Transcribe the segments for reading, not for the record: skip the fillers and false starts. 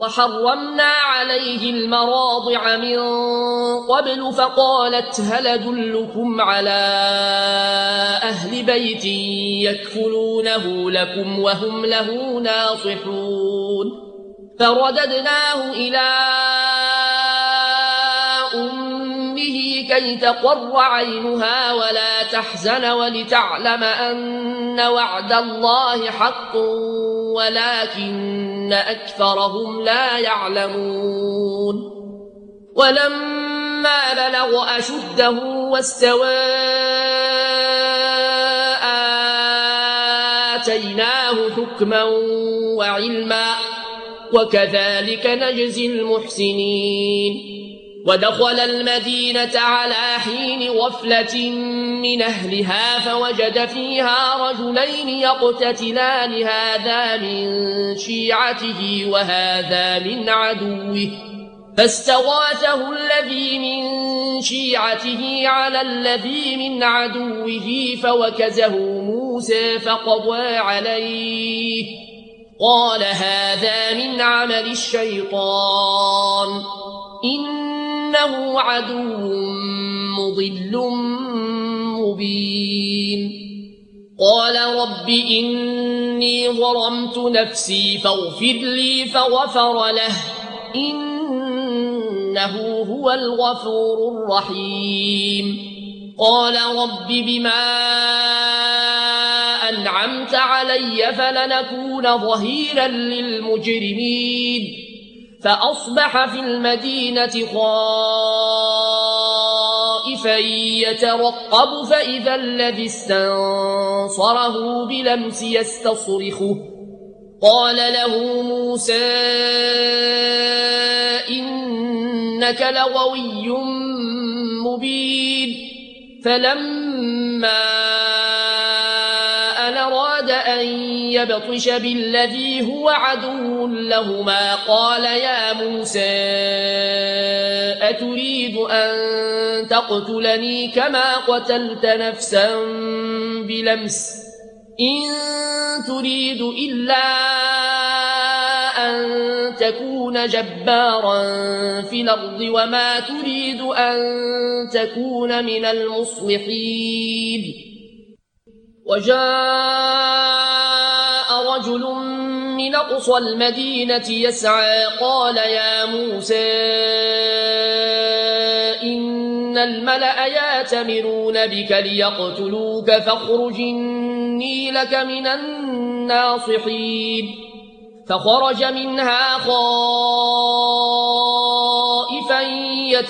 وحرمنا عليه المراضع من قبل فقالت هل أدلكم على أهل بيت يكفلونه لكم وهم له ناصحون فرددناه إلى أمه كي تقر عينها ولا تحزن ولتعلم أن وعد الله حق ولكن أكثرهم لا يعلمون ولما بلغ أشده واستوى آتيناه حكما وعلما وكذلك نجزي المحسنين ودخل المدينة على حين غفلة من أهلها فوجد فيها رجلين يقتتلان هذا من شيعته وهذا من عدوه فاستغاثه الذي من شيعته على الذي من عدوه فوكزه موسى فقضى عليه قال هذا من عمل الشيطان إنه عدو مضل مبين قال رب إني ظلمت نفسي فاغفر لي فغفر له إنه هو الغفور الرحيم قال رب بما أنعمت علي فلنكون ظهيرا للمجرمين فأصبح في المدينة خائفا يترقب فإذا الذي استنصره بلمس يستصرخه قال له موسى إنك لغوي مبين فلما أن أراد أن يبطش بالذي هو عدو لهما قال يا موسى أتريد أن تقتلني كما قتلت نفسا بلمس إن تريد إلا أن تكون جبارا في الأرض وما تريد أن تكون من المصلحين وجاء رجل من أقصى المدينة يسعى قال يا موسى إن الملأ يأتمرون بك ليقتلوك فاخرج إني لك من الناصحين فخرج منها خائفا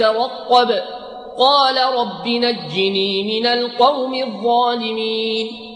يترقب قال رب نجني من القوم الظالمين